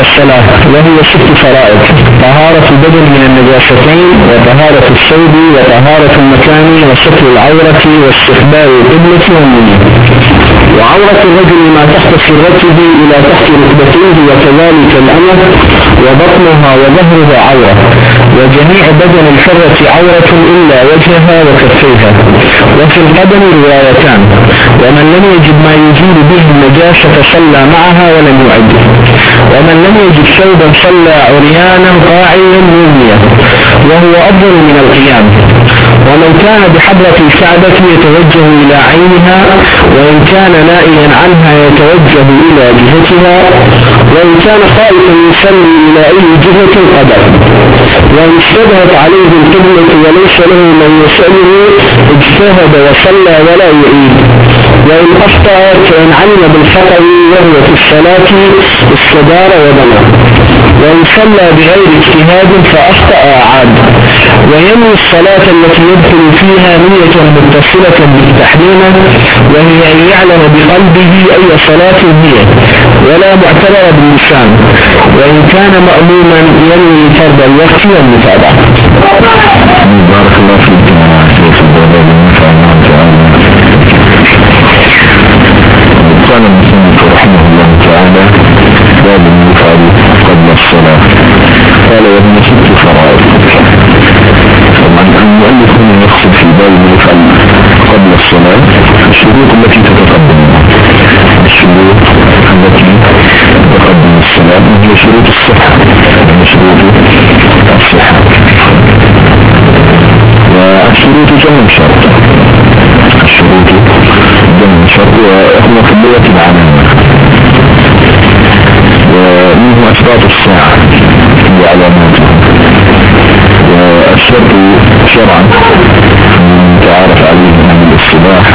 الصلاة، وهي 6 فرائض: طهارة البدن من النجاستين، وطهارة الثوب، وطهارة المكان، وستر العورة، واستقبال القبلة والنية. وعورة الرجل ما تحت سرته إلى تحت ركبتيه، وكذلك الأنف، وبطنها وظهرها عورة، وجميع بدن الحرة عورة إلا وجهها وكفيها. وفي القدم روايتان: ومن لم يجد ما يزيل به النجاسة صلى معها ولم يعد، ومن لم يجد ثوبا صلى عريانا قاعدا موميا، وهو أفضل من القيام. ومن كان بحضرة الكعبة يتوجه إلى عينها، وإن كان نائيا عنها يتوجه إلى جهتها، وإن كان خائفا يصلي إلى أي جهة قدر. وإن اشتبهت عليه القبلة وليس له من يسأله اجتهد وصلى ولا يعيد. وإن أخطأ فإن علم بالخطأ وهو في الصلاة استدار وبنى. وإن صلى بغير اجتهاد فأخطأ أعاد. وينوي الصلاة التي يدخل فيها نية متصلة بالتحريم، وهي أن يعلم بقلبه أي صلاة هي، ولا معتبر باللسان. وإن كان مأموما ينوي فرض الوقت والمتابعة. بارك الله فيك يا شيخ البابا. قال المصنف رحمه الله تعالى: باب يفعل قبل الصلاة. قال: وهي 6 فرائض. طبعا المؤلف هنا يقصد في باب يفعل قبل الصلاة الشروط التي تتقدم الصلاة، وهي شروط الصحة، والشروط جمع شرط. وهو في اللغة العامة، ومنه أشراط الساعة وعلاماتها. والشرط شرعا تعرف عليه من الاصطلاح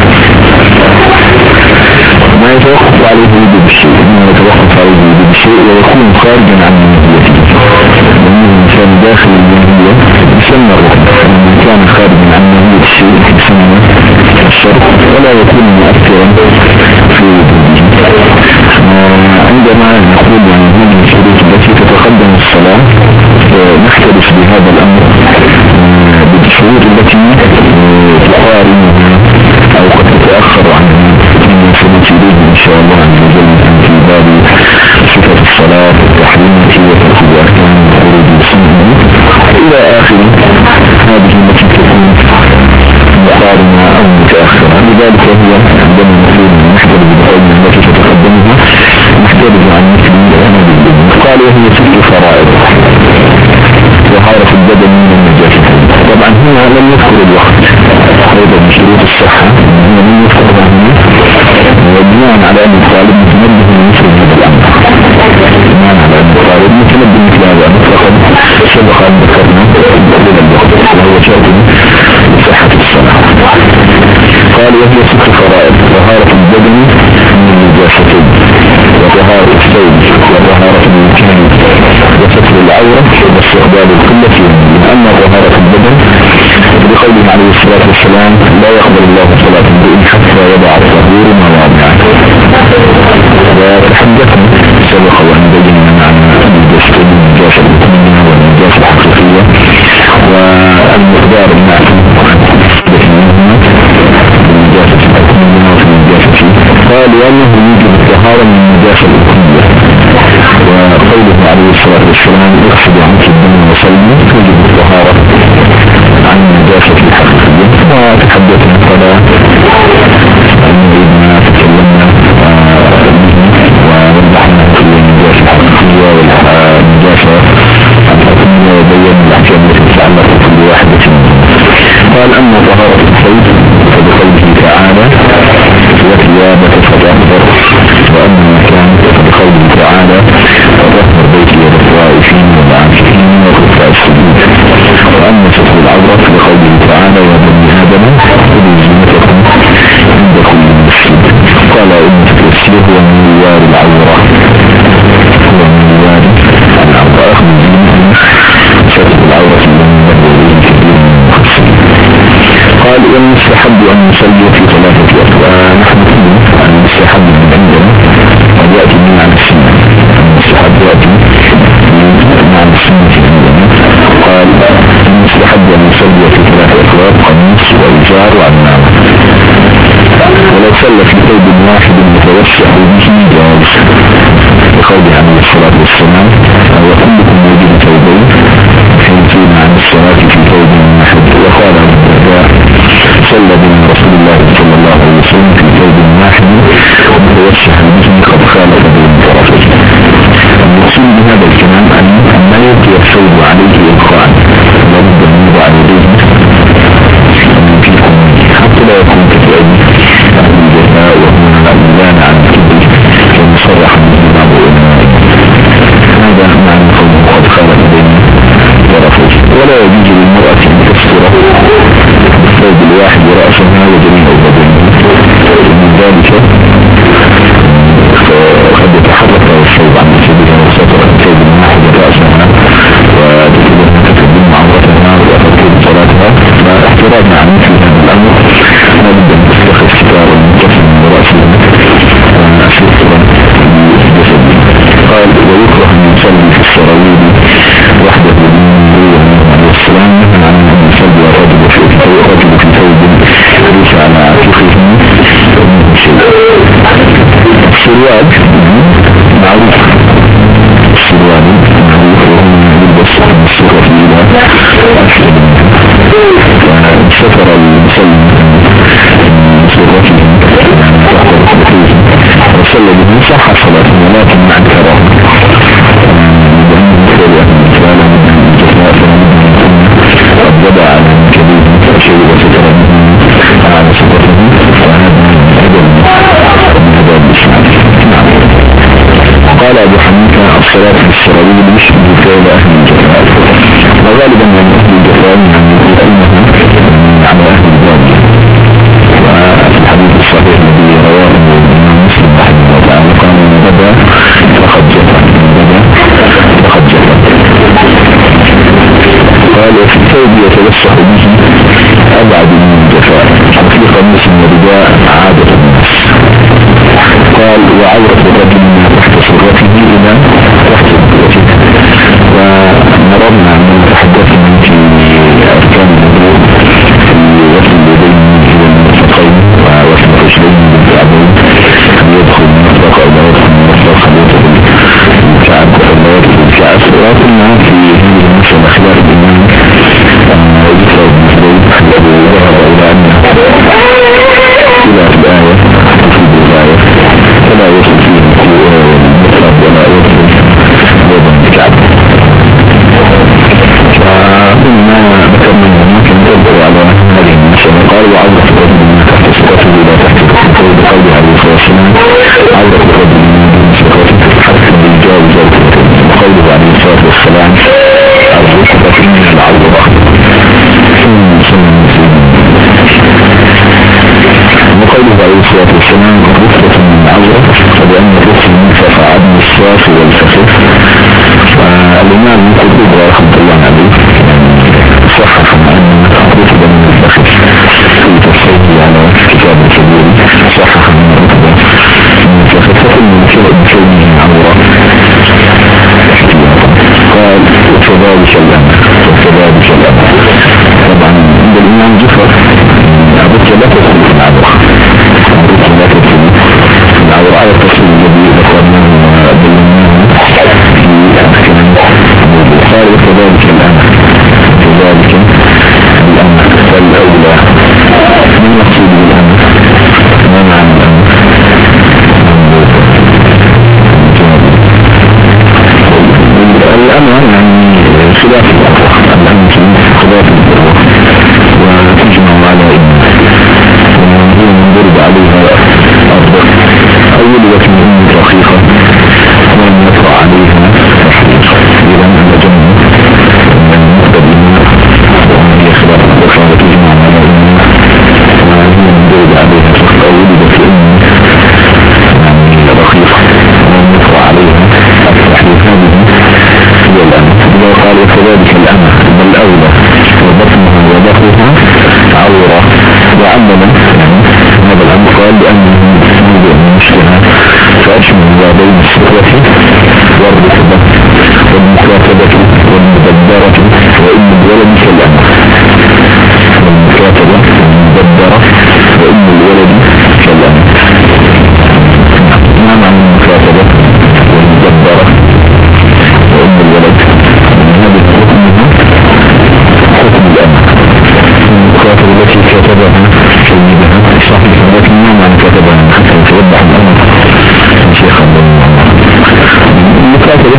ما يتوقف عليه وجود الشيء، ويكون خارجا عن المنهية. ومنه كان داخل المنهية يسمى الركن، ومن كان خارجا عن منهية الشيء يسمى الشرط، ولا يكون مؤثرا في وجوده. عندما نقول يعني هذه الشروط التي تتقدم الصلاة نحترس بهذا الأمر بالشروط التي تقارنها أو قد تتأخر عنها من سنة إليه إن شاء الله عز وجل في باب صفة الصلاة والتحريمة وترك الأركان وخروج السنة إلى آخر هذه التي تكون مقارنة أو متأخرة. لذلك هي عندما نقول نحترس بالقول التي تتقدمها نحترس عن مثل هذه الدنيا. قال: وهي 6 فرائض: طهارة البدن من النجاسة. طبعا هنا لم يذكر الوقت أيضا من شروط الصحة، لم يذكر هنا، وبناء على أن الطالب متنبه مثل هذا الأمر، بناء على أن الطالب متنبه مثل هذا الأمر، فقد سبق أن ذكرنا دخول الوقت وهو شرط لصحة الصلاة. قال: وهي 6 فرائض: طهارة البدن من النجاستين، وطهارة الثوب، وطهارة المكان، وستر العورة، واستقبال القبلة. أما طهارة البدن بقوله عليه الصلاة والسلام: لا يقبل الله صلاة امرئ حتى يضع الطهور مواضعه. وتحدثنا سبق وأن بينا معنى النجاسة المؤمنة والنجاسة الحقيقية والمقدار المعلوم النجاسة المؤمنة والنجاسة. قال: لأنه يوجب الطهارة من النجاسة الأخرى، وقوله عليه الصلاة والسلام: اغسل عنك الدم وصلي، توجب الطهارة عن النجاسة الحقيقية. وتحدثنا فلا أننا تكلمنا ووضحنا في النجاسة الحقيقية والنجاسة الحكمية وبينا الأحكام التي تتعلق بكل واحدة منهم. قال: أما طهارة الثوب فبقوله تعالى: وثيابك فطهر. وأما المكان فبقوله تعالى: وطهر بيتي للطائفين والعاكفين وركع السجود. وأما ستر العورة فبقوله تعالى: يا بني آدم خذوا زينتكم يتوسع به جائز بقوله عليه الصلاة والسلام وكلكم يجب ثوبين حيثين عن الصلاة في ثوب واحد. وقال أبو الدرداء صلى بنا رسول الله صلى الله عليه وسلم في ثوب واحد متوسع به قد خالف بين طرفين. المقصود بهذا الكلام أن لا يبقي الثوب عليه إلقاء لابد أن يضع يديه حتى لا يكون كفائي أهل الجفاء وهم الأمدان عن الكبر ومصرح به بعض العلماء. هذا معنى قوله قد خالف بين طرفين. ولا يجوز للمرأة أن تستر بالثوب الواحد رأسها وجميع بدنها ومن ذلك قد يتحرك الثوب عن سبيلها وسطر الثوب الواحد رأسها وتقدم عورتها وتقوم صلاتها. فاحتراما عن مثل هذا الأمر لا بد أن تستخدم ستار المتصل برأسها وسترا بجسده. قال ويكره أن يصلي في السراويل وحده عليه السلام نهى عن أن يصلي الرجل في ثوب ليس على عاتقه السروال معروف. السروال معروف وهم يلبس من السرة إلى أسفل فسفر المسلم من سرته تحت ركبتيه وصلى به صح صلاته ولكن مع الكراهة قد وضع على كبير شيء وستر على سرته فهذا من هذا الإسلام. قال أبو حنيفة الصلاة في السراويل يشبه فعل أهل الجفاء وغالبا من أهل الجفاء يقولونها على أهل البادية. وفي الحديث الصحيح الذي رواه مسلم رحمه الله تعالى قال من بدا فقد جفا قال وفي الثوب يتوسع به أبعد من الجفاء وفي قميص ورداء عادة الناس. قال وعورة الرجل من تحت سرته إلى تحت سرته. ومرضنا من تحدثنا في أركان الوضوء في وصل اليدين إلى المرفقين ووصل الرجلين بالكعبين يدخل المرفق أو لا يدخل المرفق يدخل الكعب أو لا يدخل الكعب. وقلنا في هذه المسألة خلاف الإمام ذكر ابن زيد الذي ذهب إلى أنه إلى الآية تفيد الآية فلا يصل فيه المطلب ولا يصل أيضا الكعب. فقلنا ذكرنا ممكن تدعو على هذه المسألة. قال وعورة الرجل من تحت سقطه إلى تحت سقطه بقوله عليه الصلاة والسلام عورة الرجل من سقطه حتى يجاوز الكتب وقوله عليه الصلاة والسلام الركبة من العورة. وقوله عليه الصلاة والسلام الركبة من العورة فبأن الركبة منفق عدم الصاف والفخذ. فالإمام القرطبي رحمه الله عليه صحح أن الركبة من الفخذ في تفسيره على كتاب الكبير صحح أن الركبة من الفخذ فكل من شيء من عورة. قال وكذلك الأمر طبعا عند الإمام جفر الركبة لا تدخل في العورة على التصوير الذي ذكرناه وبيناه في أحكام. قال وكذلك الأمر فالأولى من يقصد بالأمر ما معنى الأمر يعني خلاف الأقوى الأمر خلاف الأقوى وتجمع على وهي منضرب عليها أرض أول وكم رقيقة ومن يطرع عليها تحريق إذا أن جمع من مقتدمة وهي خلاف الأقوى وتجمع على وهي منضرب عليها أول وكم رقيقة ومن يطرع عليها تحريق. هذه هي الأمر. إذا قال وكذلك الأمر بل أولى وبطنها وظهرها عورة وعملا هذا الأمر قال لأنه موضوع مشكلة فأشمل ما بين السكرة والركبة والمكاتبة والمدبرة وإن الولد كالأمر والمكاتبة والمدبرة وإن الولد كالأمر.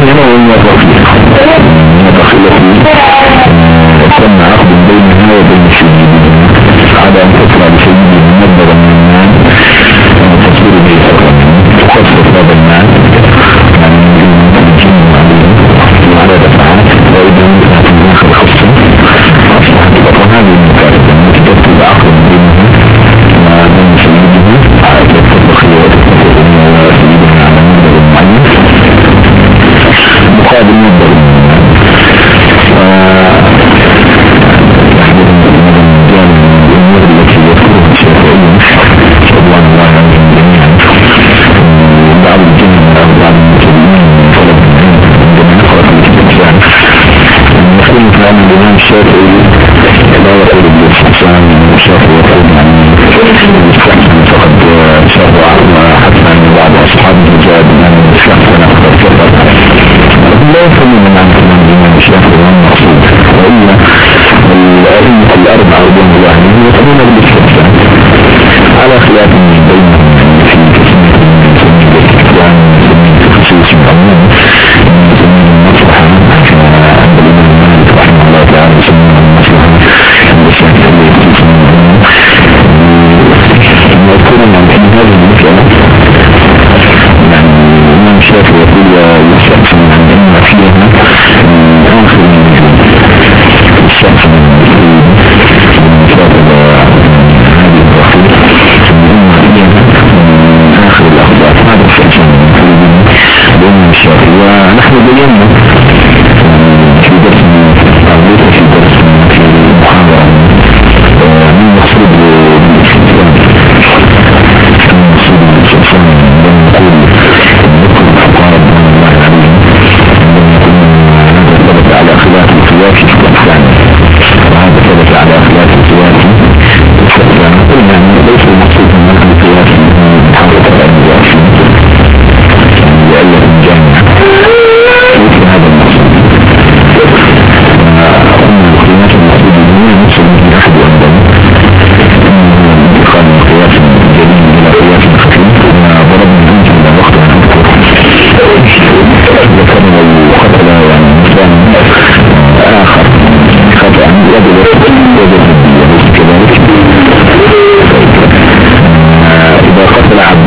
وهي نوع من الرقيق تم عقد بينها وبين سيدها على أن تطلع بسيده ممددا من المال وتصير به فقط تخصص هذا المال على دفعات وإذا انتهت من آخر خصة أصبحت فقط هذه المكاتبة التي تكتب عقد بينها وبين سيدها تتفق سيدها على مبلغ معين مقابل مبلغ الإمام الشافعي لا يقول بالاستحسان الشافعي يقول يعني الاستحسان فقد شرع حتى أن بعض أصحابه جاء بأن الاستحسان أخذ فقط لكن لا يفهم من عن كلام الإمام الشافعي والمقصود وإلا الأئمة الأربعة رضوان الله عليهم يقولون بالاستحسان على خلاف بينهم في كثير من سبيل الاستحسان في خصوص العموم المصلحة عند الإمام مالك رحمه الله تعالى يسمونه المصلحة يذكرون عن هذه المسألة يعني الإمام الشافعي يقول يستحسن عن أن فيها آخر الشخص من المشاهد هذه الرحيل آخر الأخبار هذا الشخص من الإمام الشافعي ونحن بينا في درس في درس في محاضرة من مقصود بالاستثناء المقصود بالاستثناء لم نقول نذكر الفقراء رضوان الله عليهم هذا ثبت على خلاف القياس في الإحسان وهذا ثبت على خلاف القياس في الإحسان قلنا أنه ليس المقصود من هذا القياس من حاولة الأنبياء لأنه جامعة ليس هذا المقصود القياس المقصود منه نفس من أحد أنبياء انتقال من قياس جديد إلى قياس خفيف وضربنا أمثلة وقت أن أذكر ذكرنا القتل يعني مثلا آخر خطأ يجب وليس كذلك إذا قتل عبد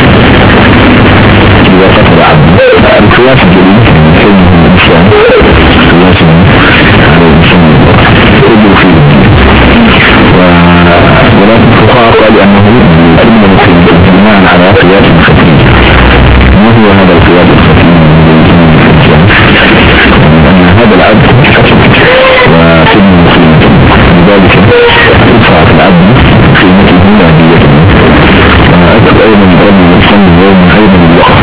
القياس الجديد حلم الإنسان قياس على الإنسان يجب فيه ولكن الفقهاء قالوا أنه أجمل في الجماع على قياس خفيف ما هو هذا القياس الخفيف أن هذا العبد وسلم قيمته لذلك يدفع في العبد قيمته مادية وأكد أيضا الرجل يصلي يوم أيضا الوقت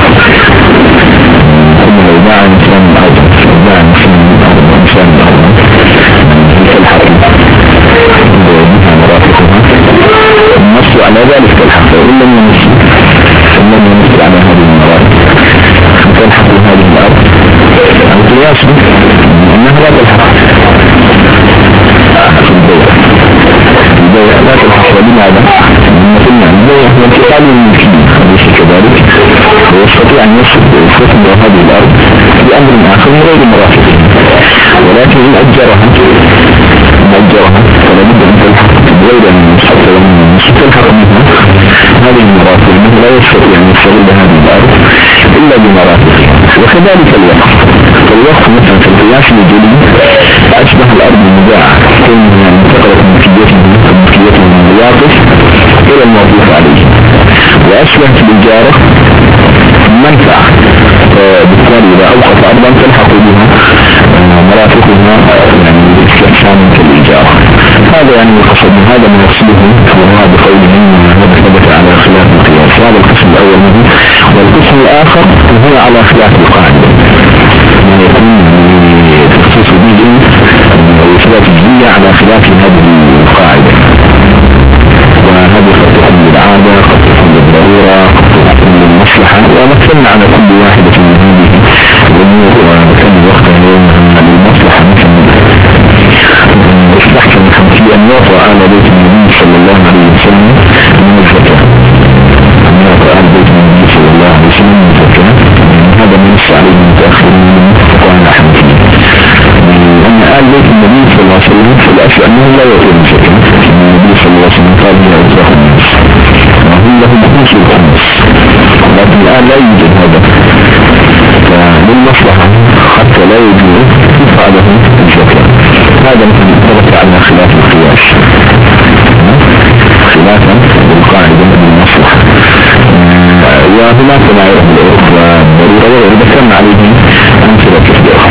ثم لو باع إنسان الأرض باع إنسان الأرض تلحق بها مرافقها النص على ذلك تلحق وإن لم ينص على هذه المرافق تلحق هذه الأرض القياس أنها لا تلحق في البيع لا تلحق لماذا؟ قلنا البيع هو انتقال الملكية أليس كذلك ويستطيع أن يستثمر هذه الأرض بأمر آخر من غير مرافقه ولكن إن أجرها فلا بد أن تلحق غير أن حتى لما تلحق منها هذه المرافق أنه لا يستطيع أن يستغل هذه الأرض إلا بمرافقها وكذلك الوقف مثلا في القياس الجديد أشبه الأرض المباعة كونها انتقلت ملكيته من الواقف إلى الموقوف عليه وأشبه في الإجارة منفعة بالتالي إذا أوقف أرضا تلحق بها مرافقها يعني استحسان كالإجارة هذا يعني القصد هذا من يقصده فهو بقوله هذا ثبت على خلاف القياس هذا القسم الأول منه والقسم الآخر هو على خلاف القاعدة ما يكون بخصوص الدين وإثبات الجزية على خلاف هذه القاعدة وهذه قد تكون بالعادة قد تكون بالضرورة قد تكون بالمصلحة ومثلنا على كل واحدة من هذه الأمور وكان وقتها يوم للمصلحة مثلا استحسن في أن يعطى آل بيت النبي صلى الله عليه وسلم من الزكاة أن يعطى آل بيت النبي صلى الله عليه وسلم من الزكاة هذا من عليه المتأخرين لا يوجد هذا للمصلحة حتى لا يوجد بعده الزكاة. هذا مثل ثبت على خلاف القياس خلافا بالقاعدة بالمصلحة. وهناك ما يعرف بالعرف والضرورة وذكرنا عليه أمثلة كثيرة.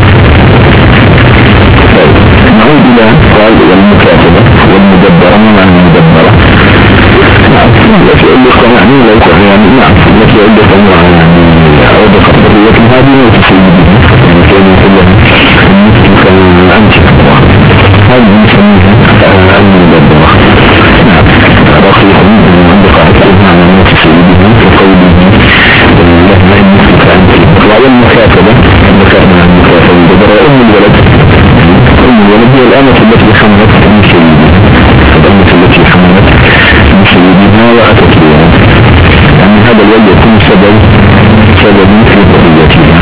نعود إلى قال والمكاتبة والمدبرة. ما معنى المدبرة؟ التي ألقى يعني التي ألقى يعني عودة قبضية هذه وتسيبه يعني كان يقول المسلم كان أنت هذه نسميها المدبرة. رقيق عند قاعدتها على موت سيدنا وقوله لما المسلم كأنت. والمكاتبة ذكرنا المكاتبة المدبرة أم الولد هي الأمة التي حملت من سيدنا الأمة التي حملت من سيدنا وأتت بها يعني هذا الولد يكون سبب في ذريتها.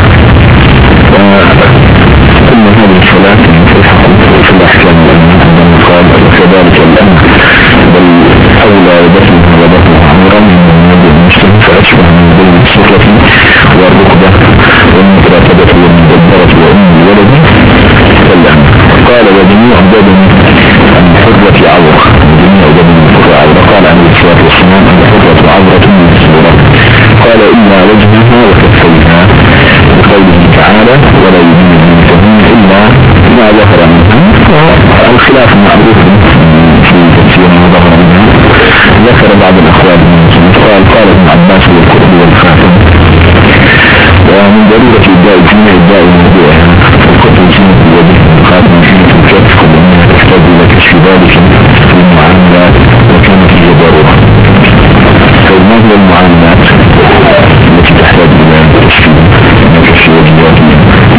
ثم هذه الصلاة في الأحكام عندما قال وكذلك الأمر بل أولى بطنها وبطنها عمرا من النبي المسلم فأشبه من بين السرة والركبة والمكاتبة والمدبرة وأم الولد والأمر. قال وجميع بدن الحرة عورة جميع بدن الحرة عورة. قال عليه الصلاة والسلام الحرة عورة من السورة. قال إلا وجهها وكفيها بقوله تعالى ولا يبين منكم إلا ما ظهر منها. الخلاف معروف في تفسير ما ظهر منها. ذكر بعض الأخوات قال ابن عباس والقرب والخاتم. ومن ضرورة إبداء جميع إبداء موضوعها القرب جميع الوجه الخاتم جميع الكتف كلها تحتاج إلى كشف ذلك في المعاملات وكان فيه ضرورة. فما هي المعاملات التي تحتاج إلى كشف وجهاتها؟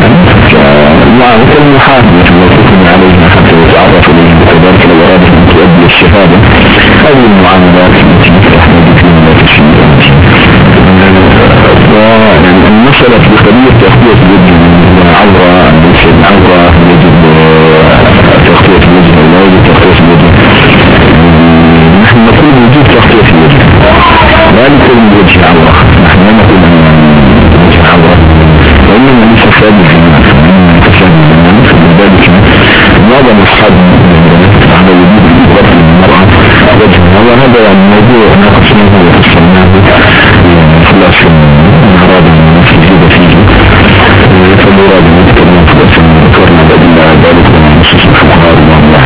كالمحاكمة التي عليها حتى يتعرف إليه وكذلك لو أراد أن تؤدي الشهادة. هذه المعاملات التي تحتاج فيها إلى كشف المسألة في قضية تغطية الوجه من عورة ليس عورة يجب تغطية الوجه أو لا يجب تغطية الوجه. نحن نقول وجود تغطية الوجه لا نقول الوجه عورة. نحن لا نقول أن الوجه عورة وإنما ليس فاد الجمال فلذلك معظم أصحاب على وجود غطي المرأة وجهها. وهذا يعني موضوع ناقشناه وفصلناه خلاص من أراد أن نفجد فيه فالمراد أن نتكلم خلاص ذكرنا بدل ذلك من نصوص الفقهاء الله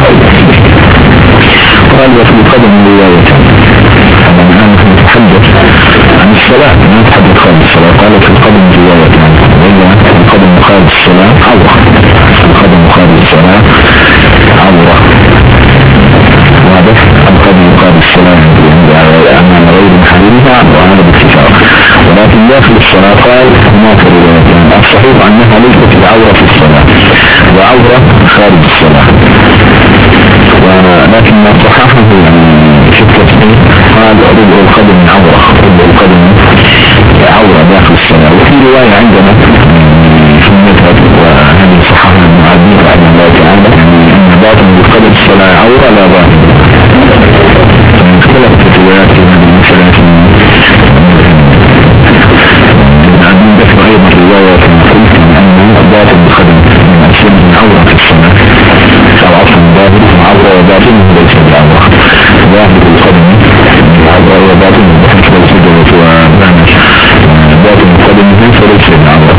قال وفي القدم رواية. طبعا الآن نحن نتحدث عن الصلاة نتحدث خارج الصلاة. قال في القدم رواية وهي القدم خارج الصلاة عورة. القدم خارج الصلاة عورة واضح. القدم خارج الصلاة أمام غير محارمها وهذا باتفاق. ولكن داخل الصلاة قال هناك روايتين الصحيح أنها ليست العورة في الصلاة وعورة خارج الصلاة. ولكن ما صححه يعني في التصحيح قال ربع القدم عورة ربع القدم عورة داخل الصلاة. وفي رواية عندنا في المذهب وهذه صححها المعادين رحمه الله تعالى أن باطن القدم الصلاة عورة لا باطن. اختلفت الروايات في هذه المسألة. المعادين ذكر أيضا رواية قلت أن باطن القدم من أسفل عورة في الصلاة أو عصر ظاهر عورة وباطنه ليس بعورة. ظاهر القدم عورة وباطنه بحيث لو سجلت وبانت باطن القدم فليس بعورة.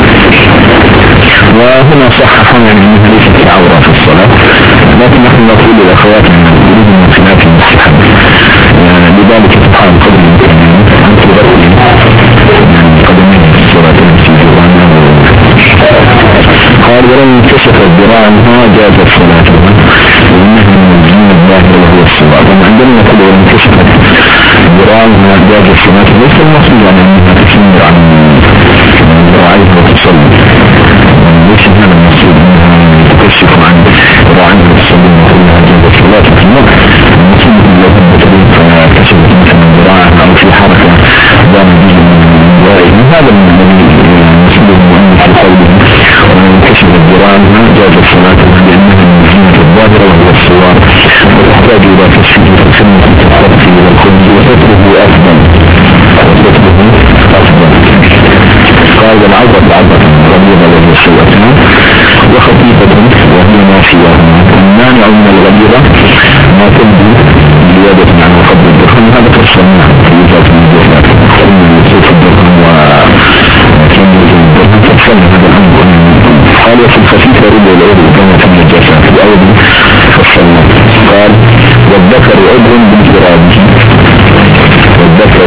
وهنا صححا يعني أنها ليست بعورة في الصلاة. لكن نحن نقول للأخوات أن نريد من خلاف المستحب لذلك سبحان قدر المكانين أن تغطي قدمين في الصلاة في جوانها. قال ولن انكشف ذراعها جازت صلاتها وإنها من الجنة الظاهرة وهو الصلاة. وعندما نقول ولن انكشفت ذراعها جازت صلاتها ليس المقصود يعني أنها تشمر عن ذراعيها وتصلي. ليس هذا المقصود أنها تكشف عن ذراعيها وتصلي وكلها جازت صلاتها. المقصود أن لو هبت فكشفت مثلا ذراعها أو في حركة دام به من ذراعيها هذا الذي مسلم المؤمن في قوله ومن كشف الذراعها جازت صلاتها لأنها من الجنة الظاهرة وهو الصوار وتحتاج إلى كشفه فسنة التحرف والخبز وستره أفضل والمانع من الغديرة ما تبدو زيادة عن قبل الدخان. هذا فصلنا في ذات النجاسات قلنا يصير الدخان وكان يجب الدخان فصلنا هذا الأمر. قال وفي الخفيف رد العضو كما في النجاسات وأيضا فصلنا. قال والذكر عضو بانفراده، والذكر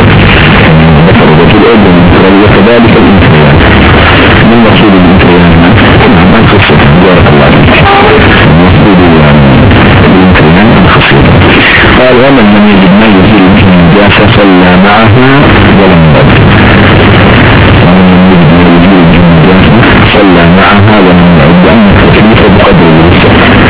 رجل عضو بانفراده وكذلك الانفراد. من المقصود الانفراد؟ ما الخصة بارك الله عليك، المقصود الانفراد الخصة. قال ومن لم يجد ما يزيل به النجاسة صلى معها ولم يبدل. ومن لم يجد ما يزيل به النجاسة صلى معها ولم يبدل، لأن التكليف بقدر الوسع،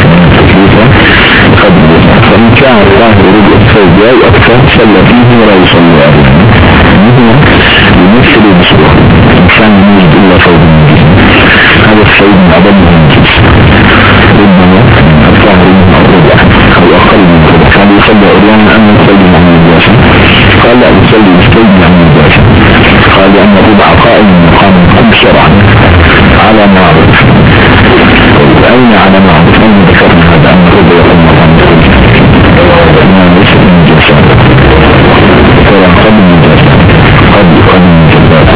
فإن كان الظاهر رجع الثوب أو أكثر صلى فيه ولا يصلي عليه. هو يمثل بصورة إنسان يجد إلا ثوب النجس، هذا الثوب أضم من النجس ربما الظاهر منه الربع أو أقل من الربع، كان يصلي عريانا أن يصلي عن النجاسة. قال لا يصلي بالثوب عن النجاسة. قال لأن الربع قائم مقام الحب شرعا على معروف. أين على معروف؟ أين ذكرنا هذا أن الربع يقوم مقام الحب ليس من النجاسة ترى قبل النجاسة قبل النجاسة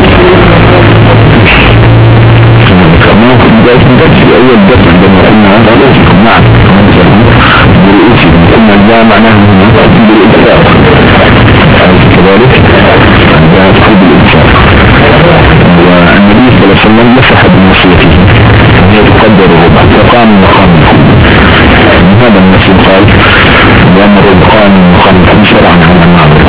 كما كنت في أول درس عندما قلنا هذا لازم نعم برؤوسي قلنا جاء معناه بالإنفاق كذلك جاء قلب الإنفاق. والنبي صلى الله عليه وسلم مسح بنصيته هي تقدر الربع فقام مقام من هذا النسل. قال لأن الربع مقام شرعا على المعروف.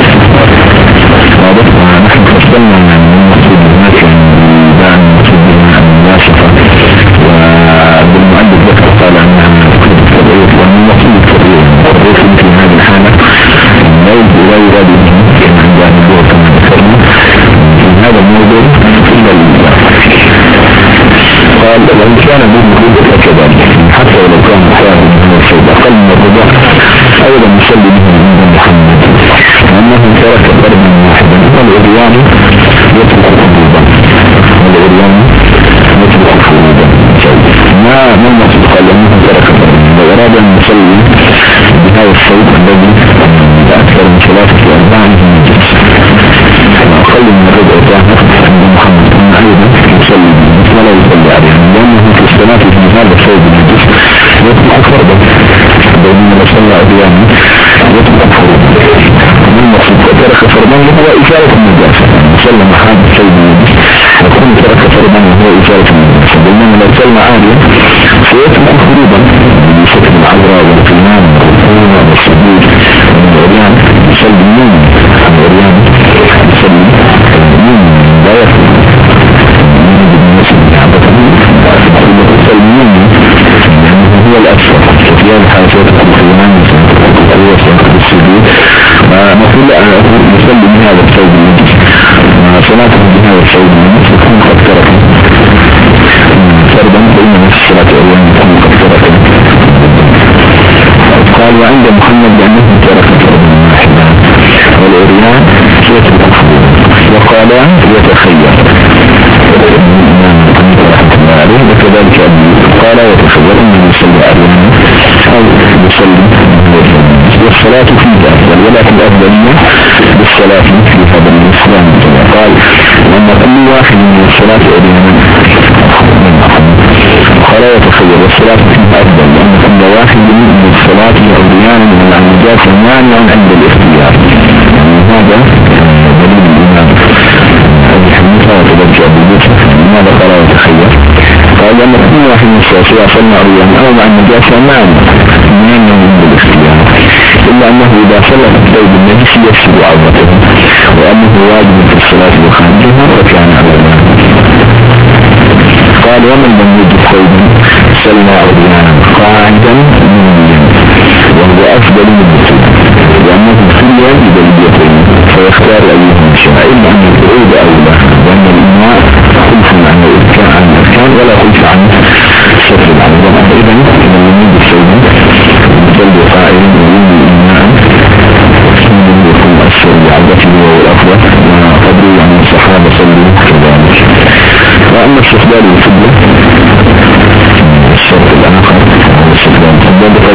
ونحن فصلنا من المقصود هناك بأن المقصود بها المناسفة، وبالمؤلف ذكر قال أنها تقصد التبعية، وأن المقصود التبعية في هذه الحالة لا يراد به كما عند أهل اللغة كما ذكرنا في هذا الموضوع إلا الإنسان. قال وإن كان بالمقصود كذلك حتى ولو كان خارج من الصيد أقل من الربع أيضا يصلي به عند محمد، لأنه ترك فردا واحدا. والعريان يترك فروضا، والعريان يترك فروضا. ما المقصود؟ قال لأنه ترك فردا وأراد أن يصلي بهذا الصوت الذي أكثر من 3 أرباع من الجنس أقل من الربع ظاهر عند محمد ثم أيضا يصلي به ولا يصلي عليه، لأنه في الصلاة في هذا الصوت الجنس يترك فردا بينما لو صلى عريانا يترك فروضا. من المقصود ترك فردا وهو إزالة النجاسة، صلى محاد الصوت الجنس يكون ترك فردا وهو إزالة النجاسة، بينما لو صلى عاريا سيترك فروضا بشكل العذراء والقيام والركوع والسجود. العريان يصلي النوم، العريان يصلي النوم لا يخرج من المسجد عبثه يصلي النوم لأنه هو الأكثر. في هذه الحالة سيترك القيام وسيترك السجود. نقول يصلي من هذا الثوب النجس، صلاته بهذا الثوب النجس يكون قد ترك فردا، فإن نفس الصلاة العريان يكون قد ترك. قال وعند محمد بأنه ترك فردا واحدا والعريان يترك فروضا. وقال يتخير عليه وكذلك قال يتخير أنه يصلي عريانا أو يصلي. والصلاة فيه أفضل، ولكن الأفضلية بالصلاة في هذا الإسلام. قال وأن كل واحد من الصلاة عريانا قال يتخير والصلاة فيه أفضل، لأن كل واحد من الصلاة عريانا من النجاسة مانع عند الاختيار. هذا دليل الإمام أبي حنيفة وكذلك أبو يوسف. لماذا قال يتخير؟ قال لأن كل واحد من الصلاة صلى عريانا أو مع النجاسة مانع عند الاختيار، إلا أنه إذا صلى الثوب النجس يفسد عورته، وأنه واجب في الصلاة وخارجها فكان عريانا. قال ومن لم يجد ثوبا صلى عريانا قاعدا منيا وهو أفضل من الثوب، لأنه كل بدليتين فيختار أيهما شاء، إلا أن القعود أولى، وأن الإماء خلف عن الأركان ولا خلف عن ستر العظام. إذن لم يجد ثوبا يصلي قائلا ويملي الإماء ثم يكون أسفل بعضته وهو الأفضل، وقدروا عن الصحابة صلوا كذلك. وأما استقبال القبلة الشرط الآخر هو استقبال القبلة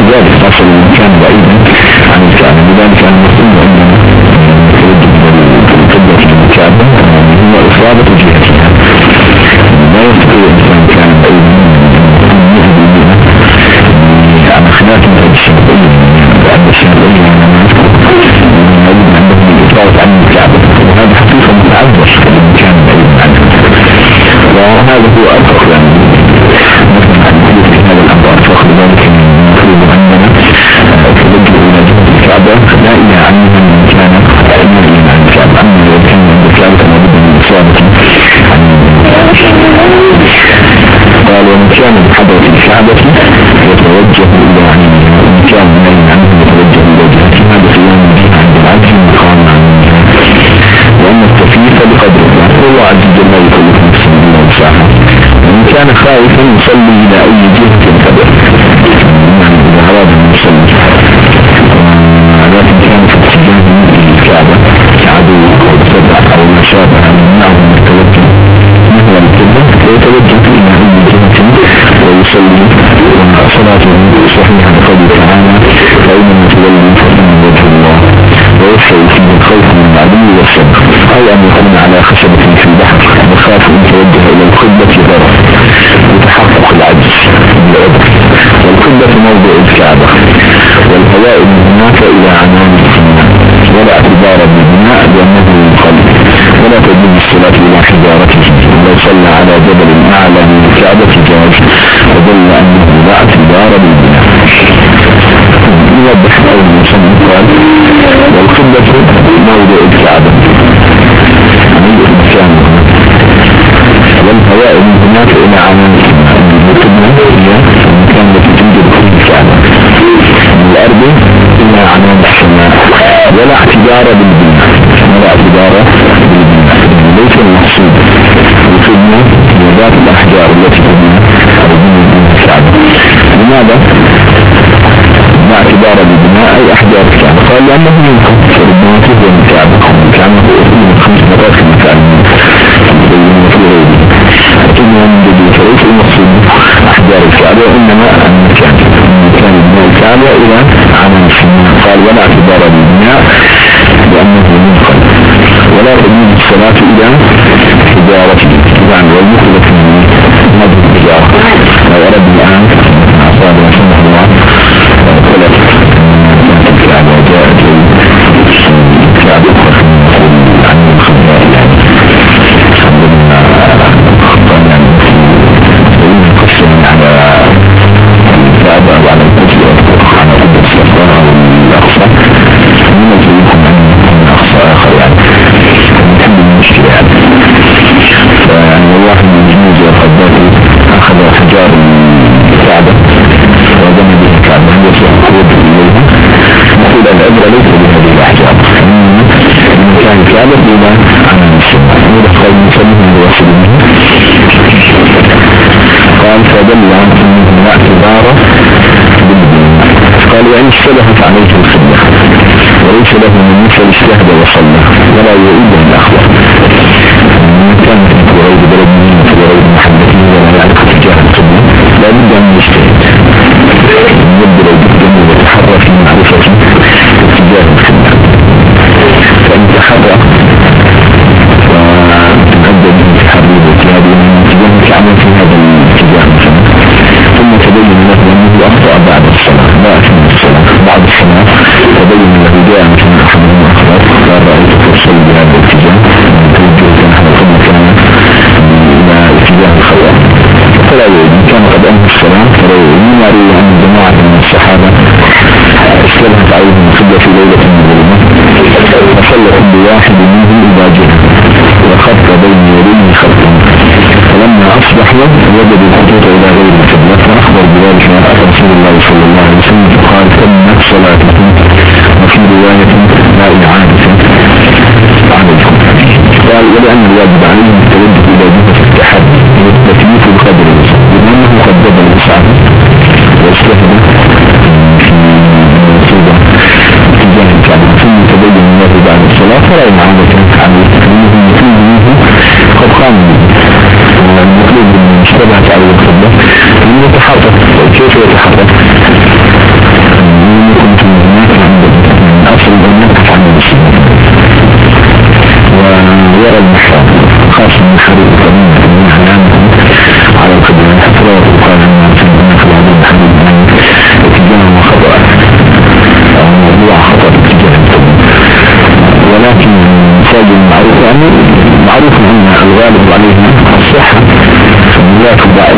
ذلك تصل المكان بعيدا عن الكعبة. لذلك المسلم عندما يتوجه القبلة للكعبة هو إصابة جهتها، لا يستطيع الإنسان كان بعيدا عن خلاف الهدى الشرعية بعد الشرعية موجود عندهم الإصابة عن الكعبة، وهذا حقيقة متعذر كان بعيدا عنه، وهذا هو أفرق يعني مثلا عن كل هذا الأمر أفرق. لذلك المفروض عندنا التوجه إلى جهة الكعبة لا إلى عنها من كان مريا عن الكعبة، أما لو كان عند الكعبة لابد من إصابة عن قال ومن كان بحضرة الكعبة يتوجه إلى عنها، ومن كان مريا عنه يتوجه إلى جهتها، هذا قيام به عند العجز مقام عنها. وأن التكليف بقدره يعني الله عز وجل لا يكلف نفسا إلا وسعها. ومن كان خائفا يصلي إلى أي جهة قدر، يعني إذا أراد أن يصلي لكن كان في اتجاه الكعبة كعدو أو سبع أو ما شابه يمنعه من التوجه نحو القبلة فيتوجه إلى أي جهة ويصلي صلاته صحيحة بقوله تعالى فإنما تولي فمن وجه الله ويشعر فيه الخوف من العدو والصبر، أو أن يكون على خشبة في البحر يخاف أن يتوجه إلى القبلة غرف يتحقق العجز بالعذر، والقبلة موضع الكعبة والهواء من هناك إلى عنان السماء، ولا اعتبار بالبناء لأنه ينقلب، ولا تجوز الصلاة إلى حجارته، لو صلى على جبل أعلى من الكعبة جاز، ودل أنه لا اعتبار بالبناء. يوضح أول مسلم قال والقبلة موضع الكعبة والهواء من هناك إلى عنان السماء، القبلة هي المكان التي توجد فيه الكعبة من الأرض إلى عنان السماء، ولا اعتبار بالبناء، ولا اعتبار بالبناء ليس المقصود القبلة هي ذات الأحجار التي تبنى الكعبة. لماذا؟ لا اعتبار بالبناء أي أحجار الكعبة، قال لأنه يمكن فربما تهدى من الكعبة كعبة من 5 مرات في المكان في غيره، لكنه من جديد فليس المقصود أحجار الكعبة وإنما المكان من الكعبة إلى عنان السماء. قال ولا اعتبار بالبناء لأنه ينقل، ولا تجوز الصلاة إلى حجارته، يعني والمخلص من مدى الحجارة. لو أرد الآن أصاب رحمه الله وقلت الكعبة وجاءت الكعبة عن الخبار يعني قسم على الكعبة وعلى القدس على القدس الصفراء والأقصى من الجيوكم عن أقصى آخر يعني نحب المشكلة يعني. فيعني والله من الجنوز والخباته أخذ حجار الكعبة وضم به الكعبة ويسوق إليها، نقول العبرة ليس بهذه الأحجار من كان الكعبة إلى عنان السماء، ودخل المسلم الوصل منه. قال فدل عن أنه لا اعتبار بالبناء، قال يعني اشتبهت عليه الخبة وليس له من مثل اجتهد وصلى ولا يعيد الأخبار، من كان في غير بلد منه في غير محبته ولا يعرف اتجاه القبلة لا بد أن يجتهد يبدأ جدا ويتحرك في معرفة اتجاه القبلة، فإن تحرك وتبدأ به تحرير واجتهاد من اتجاه الكعبة في هذا الاتجاه مثلا، ثم تبين له أنه أخطأ بعد الصلاة لا أثناء الصلاة، بعد الصلاة تبين له جاء مثلا أحد من الأخبار قال رأيت فرصل بهذا الاتجاه توجه نحو القبلة كان إلى اتجاه الخوار فلا يعيد، كان قد أنهى الصلاة فلا يعيد. مما روي أن جماعة من الصحابة اشتبهت عليهم القبلة في ليلة مظلمة فصلى كل واحد منهم إلى جهة وخط بين يديه خطا، فلما أصبحوا وجدوا الخطوط إلى غير القبلة فأخبر بذلك رسول الله صلى الله عليه وسلم فقال تمت صلاتكم، وفي رواية لا إعادة عليكم. قال ولأن الواجب عليهم التوجه إلى جهة التحدي والتكليف بقدر الوسع، لأنه قد بدل وسعه واجتهد في المنصوبة اتجاه الكعبة ثم تبين الله بعد الصلاة فلا إعادة عليه تكليفه قد قام المطلوب من اشتبهت عليه القبلة أن يتحرك. كيف يتحرك؟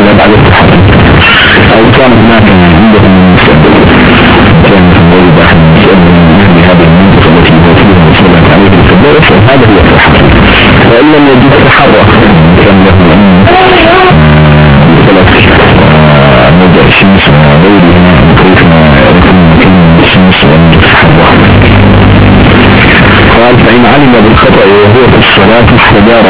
إلى بعد التحرك أو كان هناك عندهم المستقبل كان في المولد أحد المستقبل من أهل هذه المنطقة التي يوفيها وصلت عليه الكبير فهذا هو التحرك وإن لم يجد تحرك كان له أن موضع الشمس وغيرها وكيف يكون مكان الشمس والتحرك قال فإن علم بالخطأ وهو في الصلاة استدار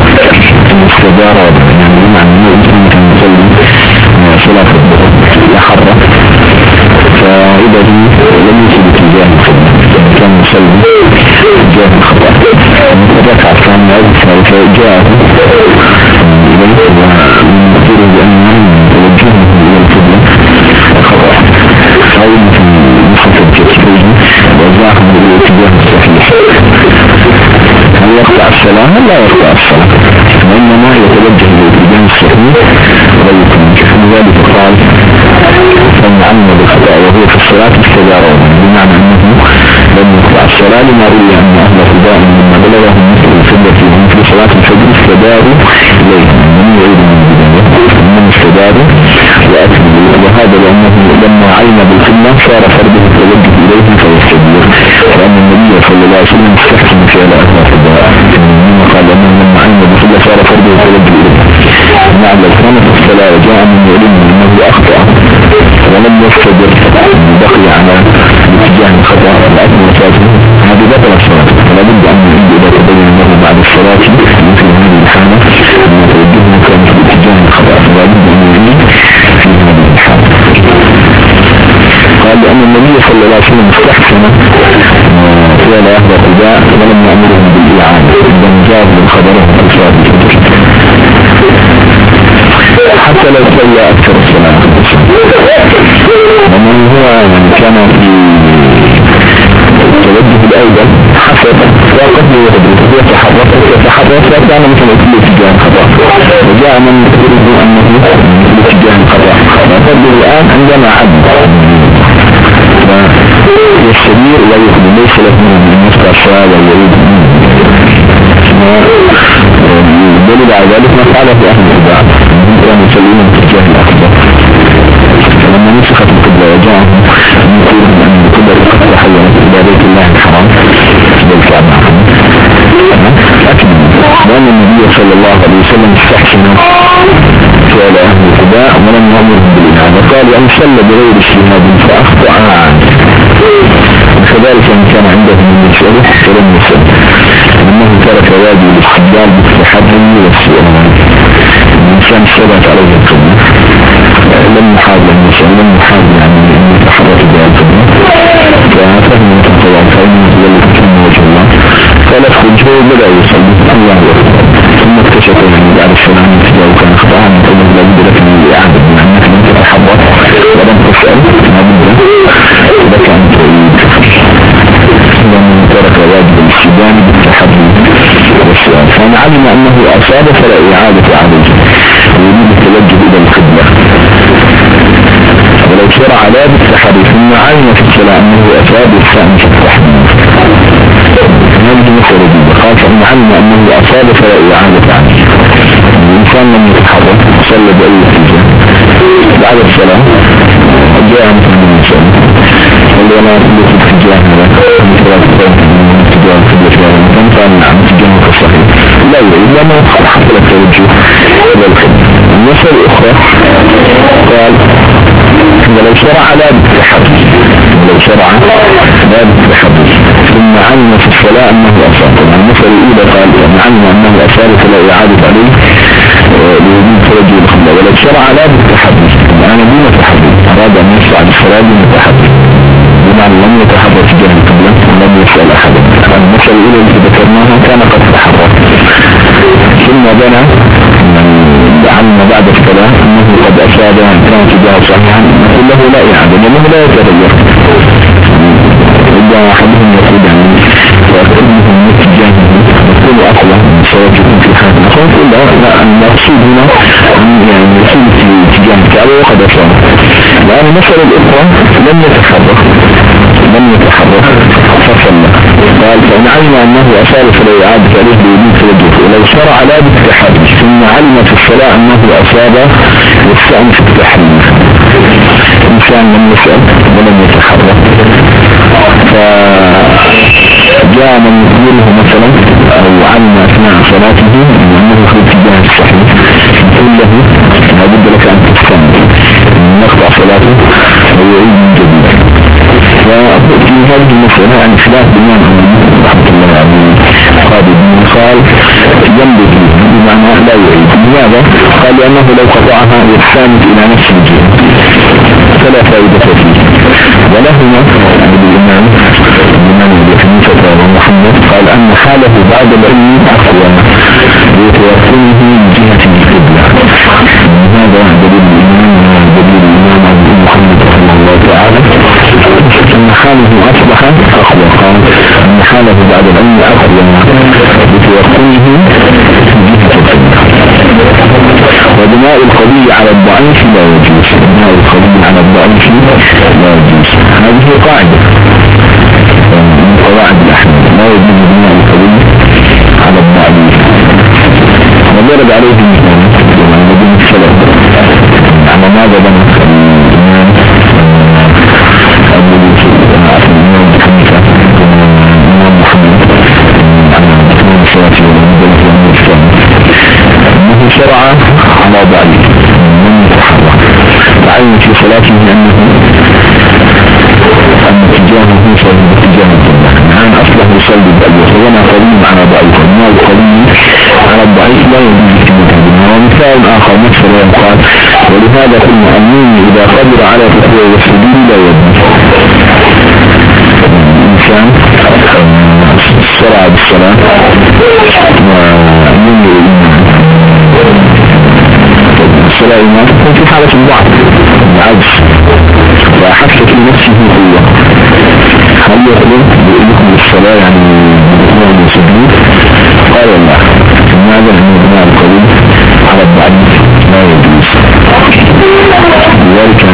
يعني بمعنى أنه يمكن أن يصلي صلاة الظهر يحرك فإذا لم يصل اتجاه الخطأ كان يصلي اتجاه الخطأ فتركع كان يعرف فجاءه إليه ومثيره بأنه توجهه إلى القبلة خطأ أو في نصف الكتفين وجاءه إلى الاتجاه الصحيح هل يقطع الصلاة؟ لا يقطع الصلاة وإنما يتوجه إلى الاتجاه الصحيح ويكون ذلك قال فمن علم بالخطأ وهو في الصلاة استداره بمعنى أنه لم يقطع الصلاة لما روي أن أهل خداء لما بلغهم مثل الفجر في صلاة الفجر استداروا إليه من يعيد من البداية من استداروا وأكملوا وهذا لأنه لما علم بالقمة صار فرده التوجه إليه فيستدير وأن النبي صلى الله عليه وسلم استحسن فعل أهل خداء مما قال أنه لما علم بالقمة صار فرده التوجه إليه نعم كان في الصلاة وجاء من يعلم أنه أخطأ ولم يستدر بقي على الاتجاه الخطأ لأكل وفاته هذه بطل الصلاة فلا بد أن يعيد إذا تبين له بعد الصلاة مثل هذه الحالة أن توجهه كان في الاتجاه الخطأ فلا بد أن يعيد في هذه الحالة قال لأن النبي صلى الله عليه وسلم استحسن فعل أهل الخداع ولم يأمرهم بالإعادة إذا جاء من خبره في صلاة الفجر حتى لو صلى أكثر الصلاة ومن هو كان في التوجه الأول حسب وقد يتحرك وكان مثل كل اتجاه خطأ وجاء من يخبره أنه مثل اتجاه خطأ وقد الآن عندنا عدد والسبيل لا يخبر ليس له من يفتح الصلاة ويريد دليل على ذلك ما فعله أهل الخداع كانوا يسلمون الاتجاه الأكبر فلما نسخت القبلة وجاءهم يقولون أن القبلة قد تحولت إلى بيت الله الحرام بالكعبة أكمل لأن النبي صلى الله عليه وسلم استحسن فعل أهل الخداع ولم يأمرهم بالإعادة قال أن صلى بغير اجتهاد فأخطأ عنه وكذلك إن كان عنده من يسأله فلم يسأل أنه ترك واجب الاستدلال بالتحري والسؤال الإنسان ثبت عليه القبلة لم يحاول أن يسأل لم يحاول يعني أن يتحرك بها القبلة فهم يتطوع فإنه يتولد كلمة وجه الله قال اخرجه بدأ يصلي الله أكبر ثم اكتشف يعني بعد السلام اتجاهه كان اخطأ عن قبل لا بد لك من الإعادة من أنك لم تتحرك ولم تسأل ما بد لك أن تعيد لمن ترك واجب الاستدام بالتحري والسؤال فأنا علم أنه أصاب فلا إعادة عليه ويريد التوجه إلى القبلة ولو شرع لا بالتحري ثم علم في الصلاة أنه أصاب الثاني في التحري هذه مسألة جديدة قال فإن علم أنه أصاب فلا إعادة عليه الإنسان لم يتحرك صلى بأي اتجاه بعد الصلاة جاء مثل من يسأل قال ولا أصلي في اتجاه هذا مثل اتجاه القبلة في هذا المكان قال نعم اتجاهك الصحيح لا يريد لما حصل التوجه إلى القبلة المسألة الأخرى قال ولو شرع لا بالتحري ثم علم في الصلاة أنه أصاب المسألة الأولى قال علم أنه أصاب فلا إعادة عليه لوجود توجه القبلة ولو شرع لا بالتحري الآن دون تحري أراد أن يشرع الصلاة دون تحري بمعنى لم يتحرك تجاه القبلة ولم يسأل أحدا المسألة الأولى التي ذكرناها كان قد تحرك ثم بنى علم بعد الصلاة أنه قد أصاب كان تجاه صحيحا نقول له لا إعادة لأنه لا يتغير إذا أحدهم يقول يعني وأكرمهم متجاهه يكون أقوى من صلاته في حالة نقول لا المقصود هنا يعني يصير في اتجاه الكعبة وقد أصاب لأن المسألة الأخرى لم يتحرك فصلى قال فإن علم أنه أصاب فلا إعادة عليه بوجود توجه ولو شرع لا بالتحرك ثم علم في الصلاة أنه أصاب والثاني في التحريم. إنسان لم يسأل ولم يتحرك فجاء من يخبره مثلا أو علم أثناء صلاته أنه في الاتجاه الصحيح يقول له لابد لك أن تستمر نقطع صلاته ويعيد من جديد. وفي هذه المسألة عن خلاف بنيان رحمة الله عليه قال ينبغي بمعنى لا يعيد. لماذا؟ قال لأنه لو قطعها يحتاج إلى نفس الجهة فلا فائدة فيه. ولهما الإمام أبي حنيفة ومحمد قال أن حاله بعد العلم أقوى ويتوقفه من جهة القبلة. هذا دليل الإمام أبي محمد رحمه الله تعالى أن حاله أصبح أقوى. قال أن حاله بعد العلم أقوى بتوقفه من جهة القبلة. وبناء القضية على الضعيف لا يجوز. بناء القضية على الضعيف لا يجوز. هذه قاعدة من قواعد الأحناف لا يجوز بناء القضية على الضعيف. وضرب عليه مثال الذين السلف على ماذا بنى الإمام أبو يوسف الإمام حنيفة الإمام محمد على أثناء الصلاة والمدلة والمسلم أنه شرع على ضعيف من يتحرك فعلم في صلاته أن اتجاهه صلى باتجاه القبلة. الآن أصله يصلي بألوه وما قليل على ضعيف. وما القليل على الضعيف لا يجوز اجتماعه. ومثال آخر نفس القال ولهذا قلنا المؤمن إذا قدر على الركوع والسجود لا يجوز. الإنسان سرع بالصلاة وينظر الصلاة ما تكون في حالة الضعف العجز وحتى في نفسه قوة. هل يقول بإذنكم الصلاة يعني بدخول السجود؟ قال الله لماذا أن بناء القوي على الضعيف لا يجوز. لذلك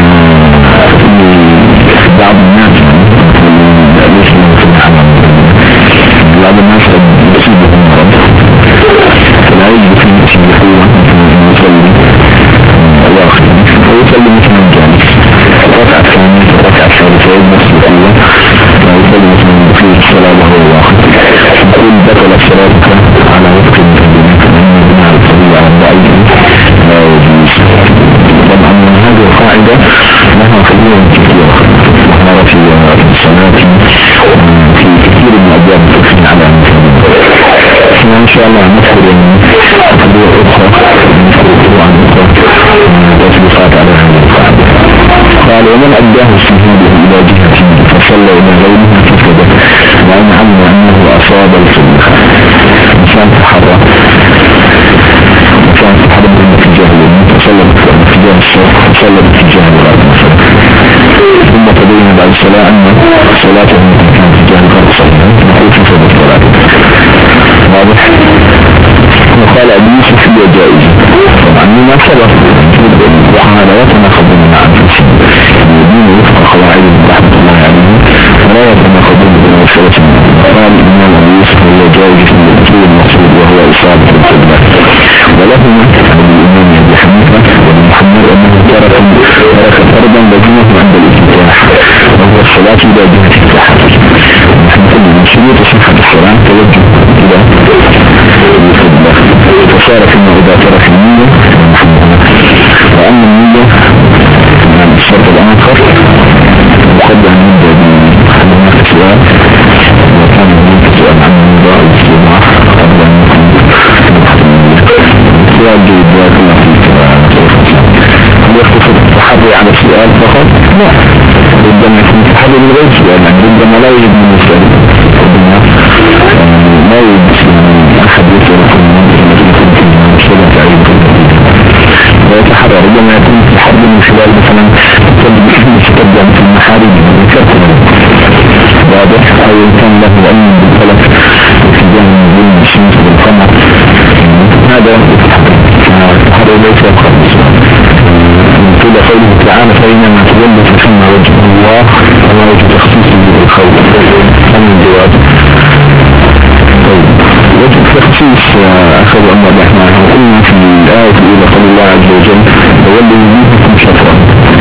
بعض الناس ليس ممكن عمل بعض الناس يصيبهم مرض فلا يجب في نفسه قوة يصلي واخر ويصلي مثل الجالس ركعة ثانية ركعة ثالثة نفس القوة ويصلي مثل في الصلاة وهو واخر يقول بطل صلاتك على وفق المتدين فإن بناء القضية على الضعيف لا يجوز. طبعا من هذه القاعدة لها قضية كثيرة وهذا في الصلاة في كثير من أبواب الفقه على مثلا إن شاء الله نذكر قضية أخرى نذكر قضية أخرى تطبيقات على هذه القاعدة. قال ومن أداه استجابه إلى جهة فصلى إلى غيرها فسده وأن علم أنه أصاب القبلة. إنسان تحرك بالاتجاه اليمين فصلى باتجاه الشرق فصلى باتجاه الغرب مثلا ثم تبين بعد الصلاة أن صلاته كانت اتجاه الغرب صحيحا نقول في صدر صلاته واضح. وقال أبو يوسف هي جائزة طبعا لما سبق وهذا يتناقضون مع أنفسهم الذين وفق قواعد رحمة الله عليه ولا يتناقضون بمسألة. قال الإمام أبو يوسف هي جائزة للأصول المقصود وهو إصابة القبلة. ولهما الإمام أبي حنيفة ومحمد أنه ترك فرضا لزمه عند الافتتاح وهو الصلاة إلى جهة التحرك. نحن كل من شروط صحة الصلاة توجه إلى القبلة وصار فيما إذا ترك النية وأما النية عن الشرط الآخر وقبل أن نبدأ بهناك سؤال وكان هناك سؤال عن النظام الاجتماع قبل أن سؤال جيد لكن هل يختصر التحري على السؤال فقط؟ لا ربما يكون التحري من غير سؤال يعني ربما لا يجب من السؤال ربما لا يجب أحد يسأل كل منظر التي يكون في المشكلة تعيد ويتحرى ربما يكون التحري من خلال مثلا تبدأ في المحارم واضح أو كان له علم بالفلك اتجاه النزول الشمس بالقمر هذا التحري ليس يقرأ كل قوله تعالى فإنما تولى ثم وجه الله وما وجه تخصيصه بالخوف من الجواب. وجه التخصيص أخذ أمر الرحمن وقلنا في الآية الأولى قال الله عز وجل فولوا وجوهكم شطرا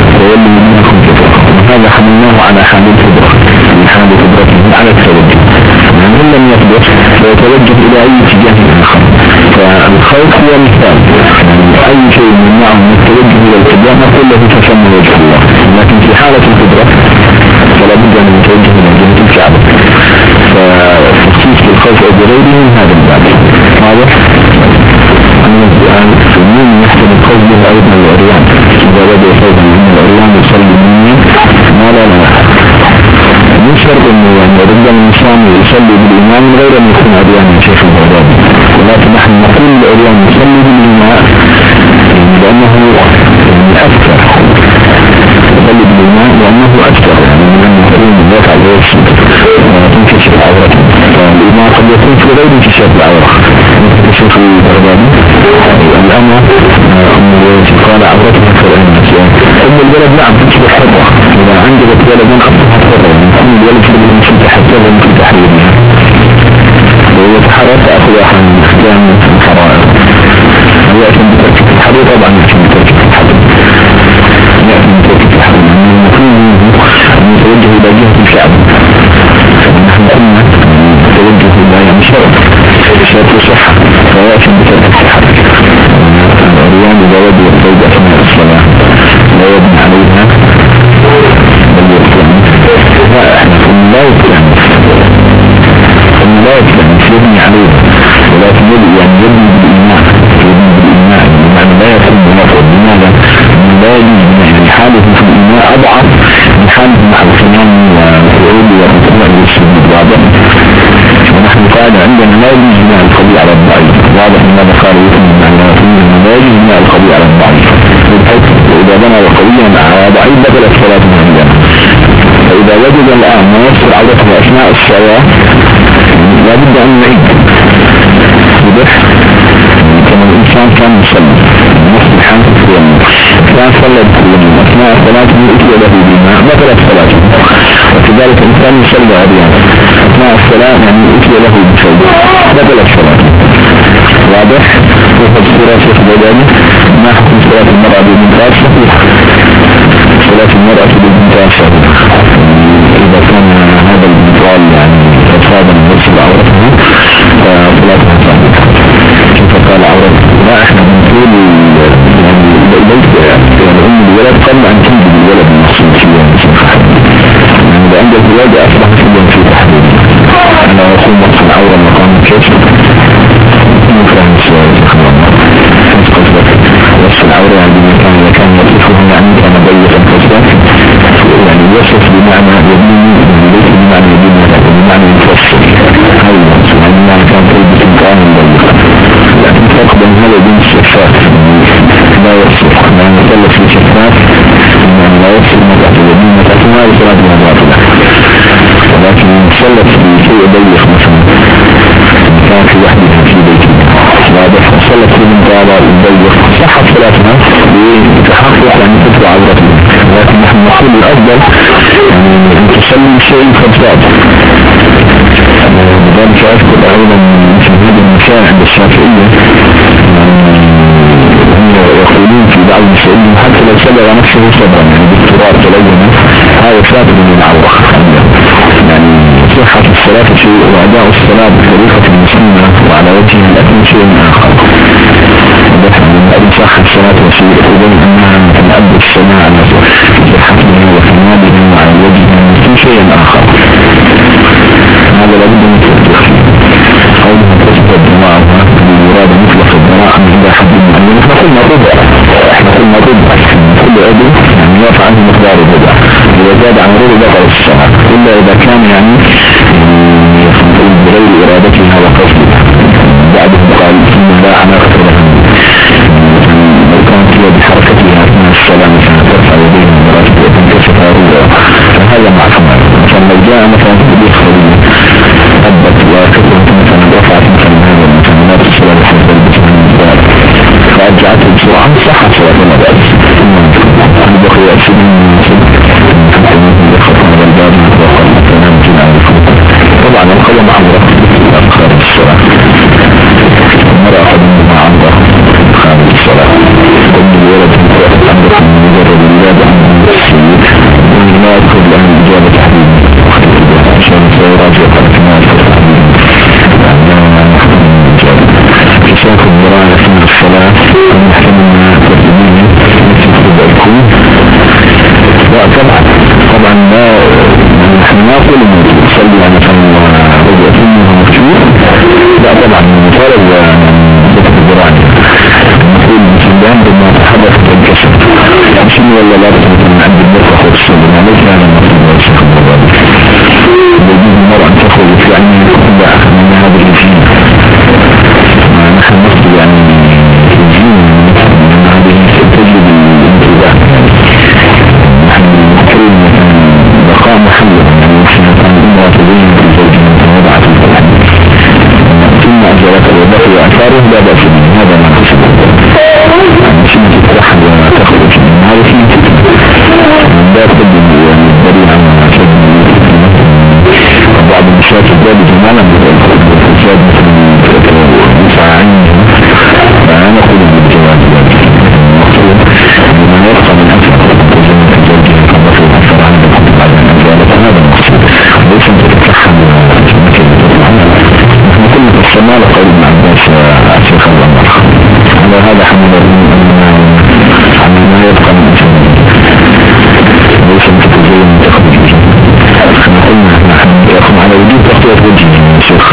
وهذا حملناه على حال الفطرة من حال فطرته على التوجه يعني إن لم يقدر فيتوجه إلى أي اتجاه آخر. فالخوف هو مثال يعني أي شيء يمنعه من التوجه إلى الاتجاه نقول له تسمى وجه الله، لكن في حالة الفطرة فلا بد أن يتوجه إلى جهة الكعبة. فالتخصيص بالخوف أو بغيره من هذا الباب واضح. أما السؤال من يحتمل قوله أيضا العريان إذا بدأ فوضا أن العريان يصلي مني ما لا من شرط أنه ربما الإنسان يصلي بالإمام غير أن يكون عريان من شيخ الغرابي، ولكن نحن نقول العريان يصلي بالإمام لأنه أكثر يصلي بالإمام لأنه أكثر يعني من أن يكون الواقع ويسجد وتنكشف عورته. فالإمام قد يكون في غير انكشاف العورة مثل شيخ الغرابي الأمر قال عورتها كالأنس أم الولد نعم تصبح حرة إذا عندك ولدا أصبح حرة يكون الولد في المسجد حتى في تحريرها ويتحرر تأخذ أحد من أحكام الحرائر ويأتي بتركة الحرير طبعا يأتي بتركة الحرير المفروض أن يتوجه إلى جهة الكعبة. نحن قلنا توجه إلى يعني شرط صحة فيأتي بتركة الحرير. العريان إذا وجه الثوب أثناء الصلاة لا يبني عليها بل يكتنف لا احنا قلنا لا يكتنف يبني عليها ولكن يبني بالإيمان بمعنى لا يكون بمفرد. لماذا؟ لا يجب يعني حاله في الإيمان أضعف من حاله مع القيام والقعود والركوع والسجود واضح. ونحن قال عندنا لا يجب بناء القضية على الضعيف واضح. لماذا قال يكون بمعنى لا يجب بناء القضية على الضعيف وإذا بنى القضية على ضعيف بدل الصلاة عندنا. فإذا وجد الآن ما يصل عودته أثناء الصلاة لابد أن نعيد كما الإنسان كان يصلي نفس الحال كان صلى بكل أثناء صلاته يؤتي له بما بطلت صلاته، وكذلك الإنسان يصلي عريان أثناء الصلاة يعني يؤتي له بشيء بطلت صلاته واضح. وقد صورة شيخ بيداني ما حكم صلاة المرأة بالمنتاج صحيح. صلاة المرأة بالمنتاج صحيح إذا كان هذا المنتاج يعني فصادا يرسل عورته فصلاتها صحيحة. كيف قال عورته؟ لا احنا بنقول يعني ليس يعني أم الولد قبل أن تنجد الولد المقصود فيه يعني إذا عند الولد أصبح فيهم في تحديد أنا أقول وقت العورة مقام الكشف مفهم السؤال وصف العورة يعني بمكان إذا كان يصفه يعني كان ضيقا قصدك يعني يصف بمعنى يبني ليس بمعنى يبني بمعنى يفصل يعني بمعنى كان تلبس مكان ضيقا. لكن فرق بين هذا وبين الشفاف لا يصف يعني يصلف في شفاف يعني لا يصف مرأة اليمين متأكد ما يصلات من باطلة، ولكن يصلف في شيء ضيق مثلا كان في وحدها في بيته واضح وصلت في المنطقة الضيق صحت صلاتها بتحقق يعني تطلع عورته. لكن نحن نقول الأفضل يعني أن تصلي شيء فضفاض. لذلك أذكر أيضا في هذا المسائل عند الشافعية يقولون في بعض المسائل حتى لو صبر نفسه صبرا يعني بالتراب تلونه هذا ثابت من العورة يعني صحة الصلاة شيء وأداء الصلاة بطريقة مسلمة وعلى وجه الأكل شيء آخر. وإن صح الصلاة وشيء إذن أنها تنأبد الصلاة على صحتها وكمالها وعلى وجهها في شيء آخر. هذا لابد من تطبيق قولها تثبت دماءها بالمراد مطلق الدماء من إذا حد معين. احنا قلنا ربع كل عدو يعني يفعل مقدار الربع إذا زاد عن ربع بطل الصلاة إلا إذا كان يعني بغير إرادتها وقصدها بعد قال ثم لا علاقة لها لو كانت هي بحركتها أثناء الصلاة مثلا ترفع يديها مراتب وتنكشفها ربع فهذا معصوم. مثلا لو جاء مثلا تبيخ خليل أبت وكثرت مثلا رفعت مثلا هذا مثلا لا تصلى بحيث تلبسها من الزار فأرجعته بسرعة صحت صلاة ما بأس. ثم بقي أسلم طبعا القدم عمره خارج الصلاة المرأة قدمها عمره خارج الصلاة قدم الولد ما لم يتزاد مثل مساعين فأنا أقول بالجواز المقصود بما يبقى من أثر تزمة زوجه كبطل أثر عن الحب بعد أن أزالت هذا المقصود ليس أن تتكحل نحن كل فصلنا لقول ابن عباس أسيخ الأمر على هذا حمد عن ما يبقى من أثر ليس أن تتزين من تخرج احنا قلنا نحن نتأخم على وجود تغطية وجه شيخ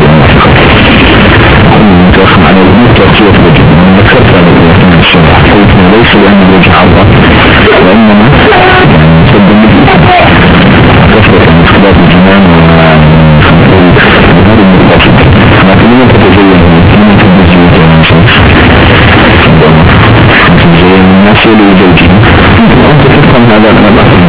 نتأخم على وجود تغطية وجه من ذكرت هذا في الشرح قلتنا ليس لأن الوجه عرض وإنما سد مثل كثرة من اختلاف الجنان وظهور المقاصد لكن لمن تتزين لمن تتزين تتزين الناس لزوجه وأنت تفهم هذا أنا بأخذ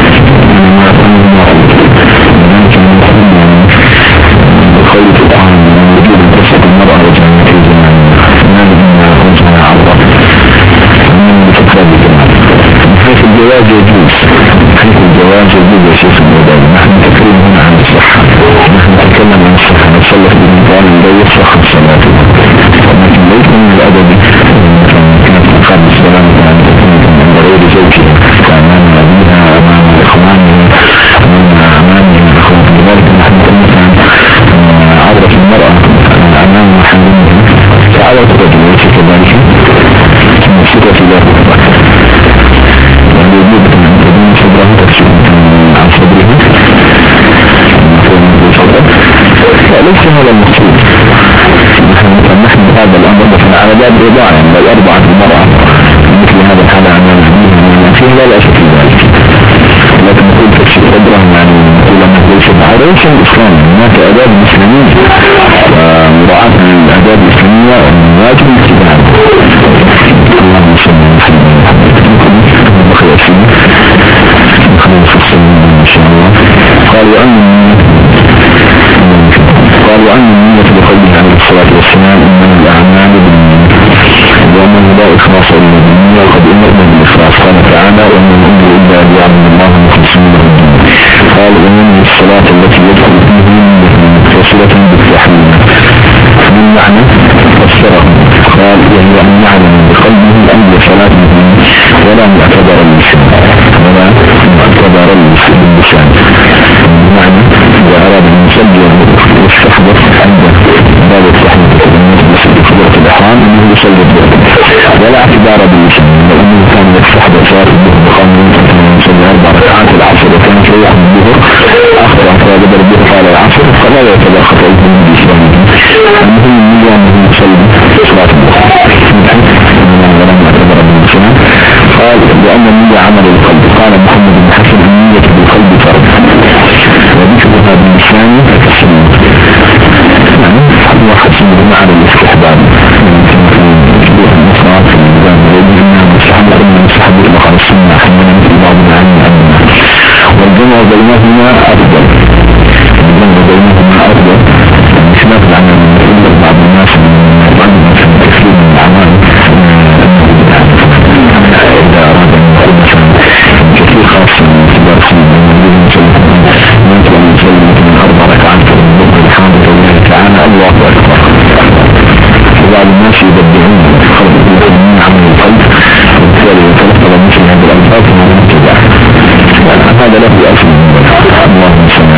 الخير في الآن من وجود قصة المرأة وجهة في زمان من وجهها عرضة من فكرة بجمال من حيث الجواز يجوز حيث الجواز يجوز يا شيخ الموضوع نحن نتكلم هنا عن الصحة نحن نتكلم عن الصحة نتصلح بالمثال لا يصح الصلاة ولكن ليس من الأدب كانت مقام السلام عن عند غير زوجها فأمام أبيها أمام إخوانها أمام إخوانها لذلك نحن نتكلم عورة المرأة أمام محرمها كعورة الرجل وليس كذلك الصفة له يعني يجب أن تكون صدره تكشف عن صدره ليس هذا المقصود نحن هذا الأمر مثلا على باب رضاع بل أربعة المرأة مثل هذا الحال أمام أبيها فيه لا لا شك ذلك لكن نقول تكشف صدره يعني نقول أنه ليس بعد ليس الإسلام هناك آداب المسلمين ومراعاة الآداب الإسلامية واجب الاتباع اللهم صل على محمد بقي أسئلة نخلي نفصل إن شاء الله قال وأن النية بقوله عليه الصلاة والسلام إنما الأعمال بالنية وأنه لا إخلاص إلا بالنية وقد أمرنا بالإخلاص قال تعالى وأن الأمر إلا ليعبد الله مخلصين له الدين قال ومن الصلاة التي يدخل فيه متصلة بالتحليل من معنى فسره قال وهي أن يعلم بقلبه أي صلاة ولا معتبر اللسان بمعنى إذا أراد أن يصلي واستحضر عند باب التحليل بقدرة الإحرام أنه يصلي الظهر ولا اعتبار باللسان لأنه كان يستحضر صلاة الظهر بقوله يصلي 4 ركعات العصر وكان يريح من الظهر أخطأ فبدل الظهر قال العصر فلا يعتبر خطأ بالإسلام المهم من أنه يصلي صلاة الظهر ولا معتبر باللسان قال لأن النية عمل القلب قال محمد بن حسن النية بالقلب فرض وذكرها باللسان كالسنة يعني هو حسن بمعنى الاستحباب يمكن في المصنع في الميزان ويجب أن نستحب إلى السنة أحيانا في بعض المعاني والجمع بينهما أفضل خلاف العمل إلا بعض الناس من كثير من الأعمال إذا أراد أن يقول مثلا كثير خاصة من كبار سنة ممكن أن يصلي من 4 ركعات في الظهر الحمد لله تعالى الله أكبر وبعض الناس يبدعون خلق الله عمل القلب وبالتالي يتلقى مثل هذه الألفاظ ومن اتباع هذا له أصل اللهم صل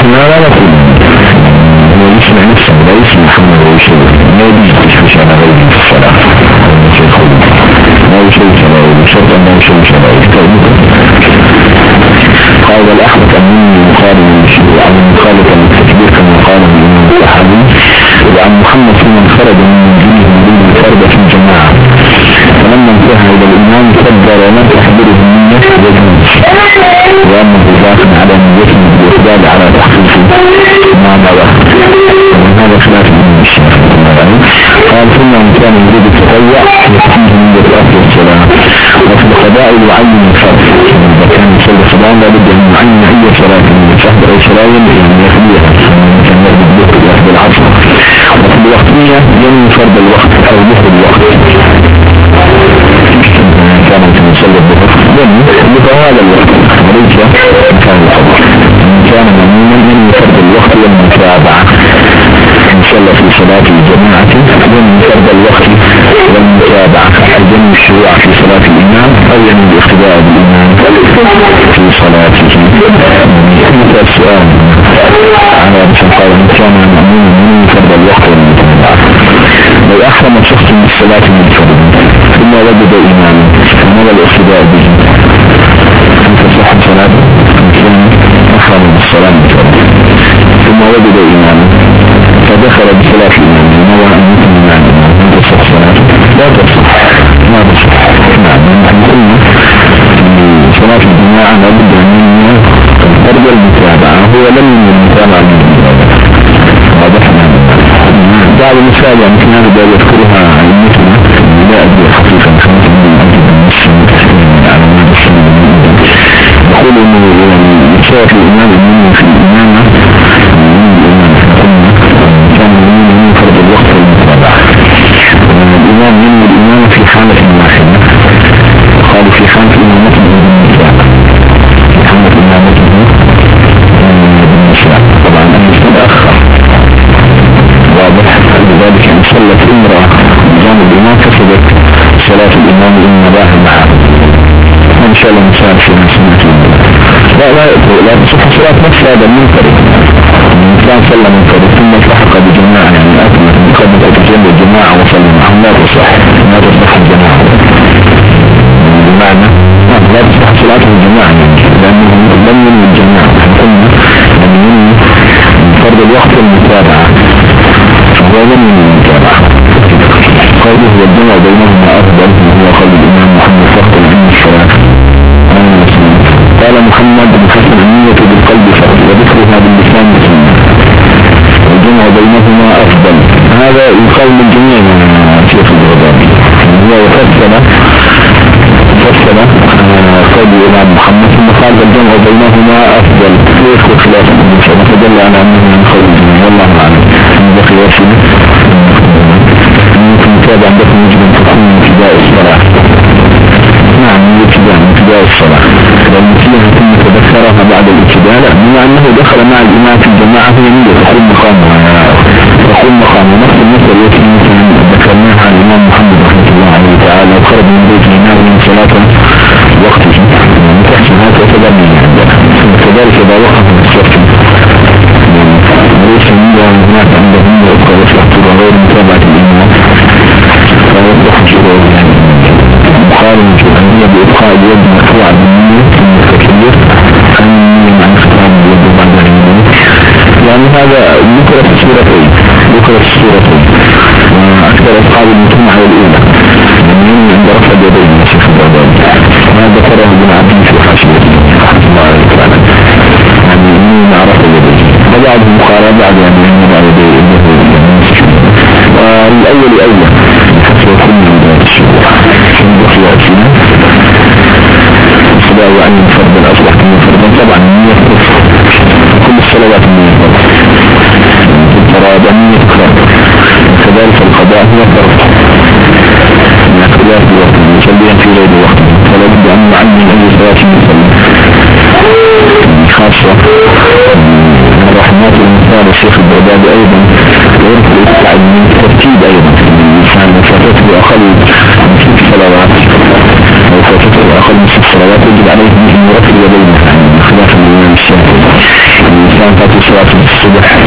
احنا لا نقول هو يسمع نفسه لا يسمع محمد ويشوف ما يجيش على غيره في الصلاة ما يشوف على شرط أن ما يشوف على قال الأحمد أمني مخالف للشروع عن مخالفة للتكبير كما قال الإمام الصحابي وعن محمد من خرج من منزله من الفرد في الجماعة فلما انتهى إلى الإمام كبر وما تحضره منه يجوز وأنه داخل على نيته بالإقبال على تحقيق ما نوى ومن هذا خلاف من الشافعي قال ثم إن كان يريد التطوع يكفيه من أهل الصلاة وفي القضاء يعين الفرد إذا كان يصلي القضاء لابد أن يعين أي صلاة من الفهد أي صلاة يعني يخليها كان يرد الظهر يأخذ العصر وفي الوقتية ينوي فرد الوقت أو ظهر الوقت كان يصلي الظهر ينوي هذا الوقت وليس مكان القضاء كان مأموما ينوي فرد الوقت والمتابعة إن صلى في صلاة الجماعة ينوي فرد الوقت والمتابعة ينوي الشروع في صلاة الإمام أو ينوي الاقتداء بالإمام في صلاته. مثل السؤال على رسول قال إن كان مأموما ينوي فرد الوقت والمتابعة لو أحرم شخص من الصلاة من فرد ثم وجد إماما فماذا الاقتداء به تصح صلاة كان أحرم بالصلاة من فرد ثم وجد إماما فدخل بصلاة الإمام نوى أن يكون إماما تصح صلاته لا تصح ما تصح نعم نحن قلنا صلاة الجماعة لابد من الفرد المتابعة هو لم يكن المتابعة من المتابعة واضحنا بعض المثال يعني كان هذا يذكرها علمتنا لا أدري حقيقة خمسة من أجل المسلم على ما تسلم يقول أنه صلاة الإمام المؤمن في الإمامة كان من فرد الوقت المتابعة الإمام من الإمامة في حالة واحدة قالوا في حالة إمامته بالنساء في حالة إمامته بالنساء طبعا أن يتأخر واضح لذلك أن صلت امرأة نظام الإمام كسبت صلاة الإمام إن نباها معه إن شاء الله مثال في نسمة لا تصح صلاة نفس هذا المنفرد الإنسان صلى منفرد ثم التحق بجماعة يعني أكمل مقدمة تجمع الجماعة وصلى معهم لا تصح الجماعة بمعنى لا تصح صلاة الجماعة لأنه لم ينوي الجماعة قلنا لم ينوي فرد الوقت المتابعة فهو لم ينوي المتابعة قوله والجمع بينهما أفضل وهو قول الإمام محمد فقط عن الصلاة قال محمد بن حسن النية بالقلب فقط وذكرها باللسان والسنة والجمع بينهما أفضل هذا يقال من جميع شيخ الغزالي هو يفصل قول الإمام محمد ثم قال الجمع بينهما أفضل ليس خلاف المسلم فدل على أنه من قول الجميع والله أعلم من بقي وسيلة ممكن تابع عندكم يجب أن تكون ابتداء الصلاة نعم ابتداء الصلاة لأن فيها ثم تذكرها بعد الابتداء بما أنه دخل مع الإمام في الجماعة هي نية تقوم مقامه نفس المثل التي مثلا ذكرناها عن الإمام محمد رحمه الله عليه تعالى وخرج من بيته ناوي من صلاة وقته تحسن هذا يتبني عندنا كذلك إذا وقف من الصف وليس نية هناك عنده نية أخرى وصحته وغير متابعة الإمام فيصبح شروع يعني مقارنة الأنية بإبقاء اليد مرفوعة بالنية ثم التكبير النية مع انخفاض اليد بعد النية يعني هذا ذكرت السورتين وأكثر أصحاب المجتمع الأولى من عند رفع اليدين يا شيخ البغدادي ما ذكره ابن عبد في حاشيته رحمه الله عليه تعالى يعني من عرف اليدين وبعد المقارنة بعد يعني من اليدين والأول أولى حسب كل من ذلك الشروع من بقي أسئلة الصلاة عن الفرد الأصلح من الفرد طبعا من يفرد كل الصلوات من الفرد الفراد من يفرد وكذلك القضاء هو فرد من اختلاف الوقت يصليها في غير وقت فلا بد أن نعلم أي صلاة يصلي خاصة من الرحمات المثال الشيخ البغدادي أيضا ويرفض التعليم الترتيب أيضا الإنسان فاتته أقل من 6 صلوات أو فاتته أقل من 6 صلوات يجب عليه أن يرتب يديه خلاف الإمام الشافعي الإنسان فاتته صلاة الصبح